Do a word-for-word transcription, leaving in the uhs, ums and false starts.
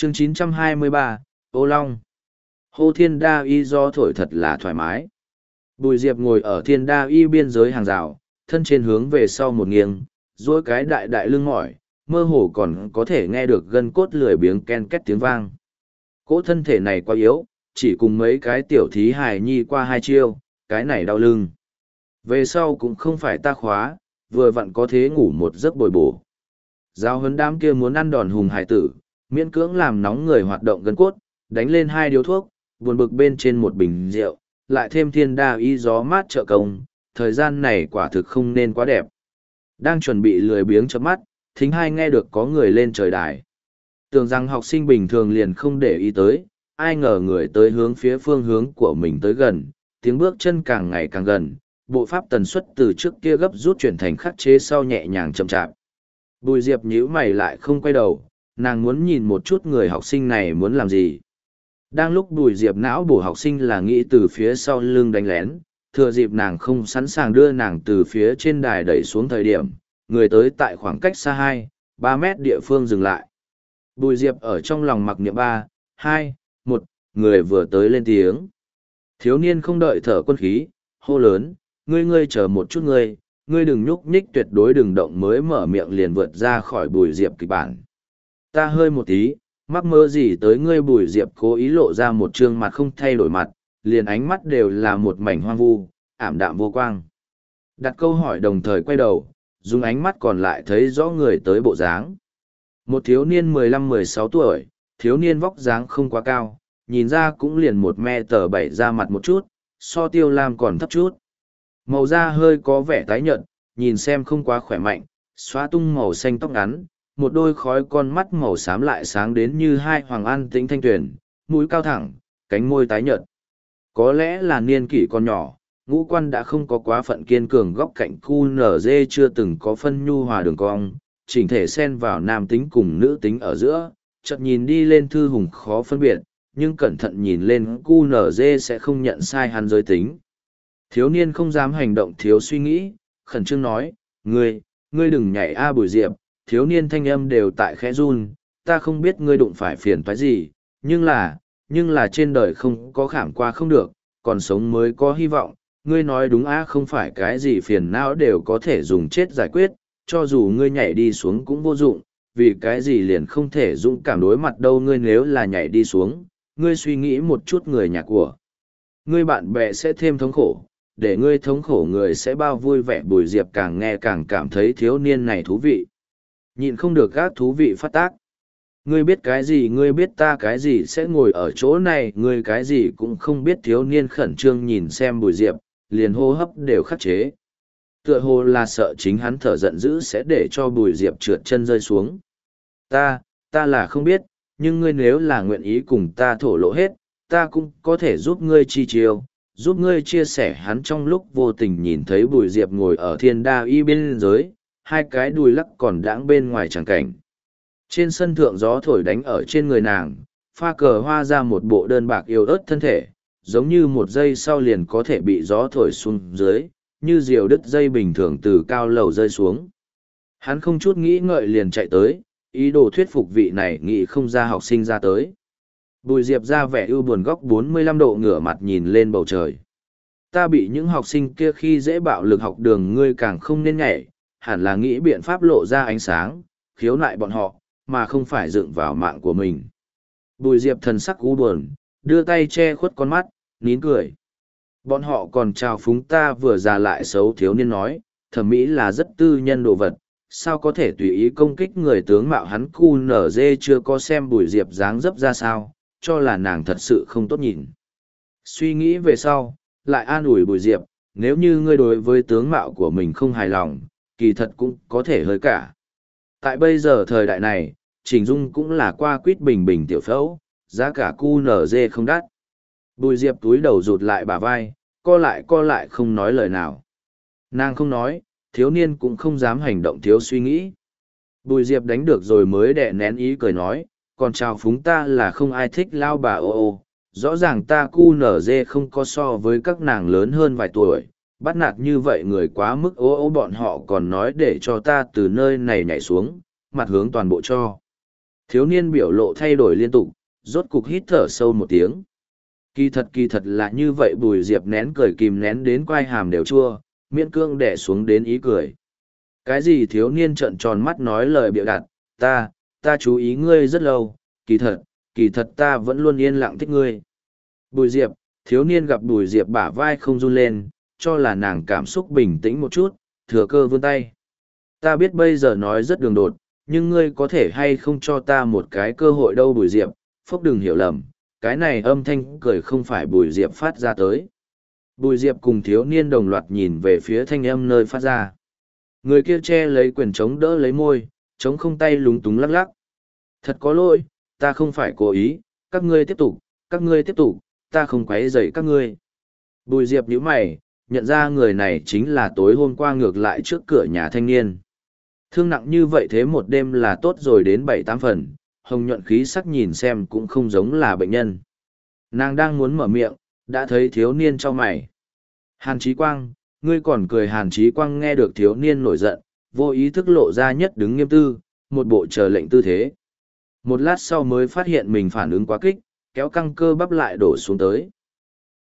chương chín trăm hai mươi ba, Ô Long. Hô Thiên Đa Y gió thổi thật là thoải mái. Bùi Diệp ngồi ở Thiên Đa Y biên giới hàng rào, thân trên hướng về sau một nghiêng, duỗi cái đại đại lưng mỏi, mơ hồ còn có thể nghe được gân cốt lười biếng ken két tiếng vang. Cỗ thân thể này quá yếu, chỉ cùng mấy cái tiểu thí hài nhi qua hai chiêu, cái này đau lưng. Về sau cũng không phải ta khóa, vừa vặn có thế ngủ một giấc bồi bổ. Giao huấn đám kia muốn ăn đòn hùng hải tử, miễn cưỡng làm nóng người hoạt động gân cốt, đánh lên hai điếu thuốc, buồn bực bên trên một bình rượu, lại thêm Thiên Đa Y gió mát trợ công, thời gian này quả thực không nên quá đẹp. Đang chuẩn bị lười biếng chớp mắt, thính hai nghe được có người lên trời đài. Tưởng rằng học sinh bình thường liền không để ý tới, ai ngờ người tới hướng phía phương hướng của mình tới gần, tiếng bước chân càng ngày càng gần, bộ pháp tần suất từ trước kia gấp rút chuyển thành khắc chế sau nhẹ nhàng chậm chạp. Bùi Diệp nhíu mày lại không quay đầu, nàng muốn nhìn một chút người học sinh này muốn làm gì. Đang lúc Bùi Diệp não bổ học sinh là nghĩ từ phía sau lưng đánh lén, thừa dịp nàng không sẵn sàng đưa nàng từ phía trên đài đẩy xuống thời điểm, người tới tại khoảng cách xa hai, ba mét địa phương dừng lại. Bùi Diệp ở trong lòng mặc niệm ba, hai, một, người vừa tới lên tiếng. Thiếu niên không đợi thở quân khí, hô lớn, ngươi ngươi chờ một chút ngươi, ngươi đừng nhúc nhích tuyệt đối đừng động mới mở miệng liền vượt ra khỏi Bùi Diệp kịch bản. Ta hơi một tí, mắc mơ gì tới ngươi. Bùi Diệp cố ý lộ ra một trương mặt không thay đổi mặt, liền ánh mắt đều là một mảnh hoang vu, ảm đạm vô quang. Đặt câu hỏi đồng thời quay đầu, dùng ánh mắt còn lại thấy rõ người tới bộ dáng. Một thiếu niên mười lăm mười sáu tuổi, thiếu niên vóc dáng không quá cao, nhìn ra cũng liền một me tờ bảy ra mặt một chút, so Tiêu Lam còn thấp chút. Màu da hơi có vẻ tái nhợt, nhìn xem không quá khỏe mạnh, xóa tung màu xanh tóc ngắn, một đôi khói con mắt màu xám lại sáng đến như hai hoàng an tĩnh thanh tuyển, mũi cao thẳng, cánh môi tái nhợt. Có lẽ là niên kỷ còn nhỏ, ngũ quan đã không có quá phận kiên cường, góc cạnh cu nở dê chưa từng có phân nhu hòa đường cong, chỉnh thể xen vào nam tính cùng nữ tính ở giữa, chợt nhìn đi lên thư hùng khó phân biệt, nhưng cẩn thận nhìn lên cu nở dê sẽ không nhận sai hắn giới tính. Thiếu niên không dám hành động thiếu suy nghĩ, khẩn trương nói, ngươi, ngươi đừng nhảy a. Bùi Diệp, thiếu niên thanh âm đều tại khẽ run, ta không biết ngươi đụng phải phiền toái gì, nhưng là, nhưng là trên đời không có khảm qua không được, còn sống mới có hy vọng, ngươi nói đúng a. Không phải cái gì phiền não đều có thể dùng chết giải quyết, cho dù ngươi nhảy đi xuống cũng vô dụng, vì cái gì liền không thể dũng cảm đối mặt đâu. Ngươi nếu là nhảy đi xuống, ngươi suy nghĩ một chút người nhà của ngươi bạn bè sẽ thêm thống khổ, để ngươi thống khổ người sẽ bao vui vẻ. Bùi Diệp càng nghe càng cảm thấy thiếu niên này thú vị. Nhịn không được các thú vị phát tác. Ngươi biết cái gì, ngươi biết ta cái gì sẽ ngồi ở chỗ này, ngươi cái gì cũng không biết. Thiếu niên khẩn trương nhìn xem Bùi Diệp, liền hô hấp đều khắc chế. Tựa hồ là sợ chính hắn thở giận dữ sẽ để cho Bùi Diệp trượt chân rơi xuống. Ta, ta là không biết, nhưng ngươi nếu là nguyện ý cùng ta thổ lộ hết, ta cũng có thể giúp ngươi chi chiêu, giúp ngươi chia sẻ. Hắn trong lúc vô tình nhìn thấy Bùi Diệp ngồi ở Thiên Đa Y bên dưới, hai cái đùi lắc còn đãng bên ngoài tràng cảnh. Trên sân thượng gió thổi đánh ở trên người nàng, pha cờ hoa ra một bộ đơn bạc yêu ớt thân thể, giống như một giây sau liền có thể bị gió thổi xuống dưới, như diều đứt dây bình thường từ cao lầu rơi xuống. Hắn không chút nghĩ ngợi liền chạy tới, ý đồ thuyết phục vị này nghĩ không ra học sinh ra tới. Bùi Diệp ra vẻ ưu buồn góc bốn mươi lăm độ ngửa mặt nhìn lên bầu trời. Ta bị những học sinh kia khi dễ bạo lực học đường, ngươi càng không nên nhảy, hẳn là nghĩ biện pháp lộ ra ánh sáng, khiếu nại bọn họ, mà không phải dựng vào mạng của mình. Bùi Diệp thần sắc u buồn, đưa tay che khuất con mắt, nín cười. Bọn họ còn chào phúng ta vừa già lại xấu. Thiếu niên nói, thẩm mỹ là rất tư nhân đồ vật, sao có thể tùy ý công kích người tướng mạo. Hắn cu nở dê chưa có xem Bùi Diệp dáng dấp ra sao, cho là nàng thật sự không tốt nhìn. Suy nghĩ về sau, lại an ủi Bùi Diệp, nếu như ngươi đối với tướng mạo của mình không hài lòng, kỳ thật cũng có thể hơi cả. Tại bây giờ thời đại này, chỉnh dung cũng là qua quýt bình bình tiểu phẫu, giá cả cu nở dê không đắt. Bùi Diệp túi đầu rụt lại bả vai, co lại co lại không nói lời nào. Nàng không nói, thiếu niên cũng không dám hành động thiếu suy nghĩ. Bùi Diệp đánh được rồi mới đè nén ý cười nói, còn chào phúng ta là không ai thích lao bà ô ô. Rõ ràng ta cu nở dê không có so với các nàng lớn hơn vài tuổi, bắt nạt như vậy người quá mức ố ố. Bọn họ còn nói để cho ta từ nơi này nhảy xuống, mặt hướng toàn bộ cho. Thiếu niên biểu lộ thay đổi liên tục, rốt cục hít thở sâu một tiếng. Kỳ thật kỳ thật là như vậy. Bùi Diệp nén cười kìm nén đến quai hàm đều chua, miễn cương đẻ xuống đến ý cười. Cái gì? Thiếu niên trợn tròn mắt nói lời bịa đặt, ta, ta chú ý ngươi rất lâu, kỳ thật, kỳ thật ta vẫn luôn yên lặng thích ngươi. Bùi Diệp, thiếu niên gặp Bùi Diệp bả vai không run lên, cho là nàng cảm xúc bình tĩnh một chút, thừa cơ vươn tay. Ta biết bây giờ nói rất đường đột, nhưng ngươi có thể hay không cho ta một cái cơ hội đâu? Bùi Diệp, phốc đừng hiểu lầm, cái này âm thanh cười không phải Bùi Diệp phát ra tới. Bùi Diệp cùng thiếu niên đồng loạt nhìn về phía thanh âm nơi phát ra. Người kia che lấy quyền chống đỡ lấy môi, chống không tay lúng túng lắc lắc. Thật có lỗi, ta không phải cố ý, các ngươi tiếp tục, các ngươi tiếp tục, ta không quấy rầy các ngươi. Bùi Diệp nhíu mày, nhận ra người này chính là tối hôm qua ngược lại trước cửa nhà thanh niên. Thương nặng như vậy thế một đêm là tốt rồi đến bảy tám phần, hồng nhuận khí sắc nhìn xem cũng không giống là bệnh nhân. Nàng đang muốn mở miệng, đã thấy thiếu niên cho mày. Hàn Chí Quang, ngươi còn cười? Hàn Chí Quang nghe được thiếu niên nổi giận, vô ý thức lộ ra nhất đứng nghiêm tư, một bộ chờ lệnh tư thế. Một lát sau mới phát hiện mình phản ứng quá kích, kéo căng cơ bắp lại đổ xuống tới.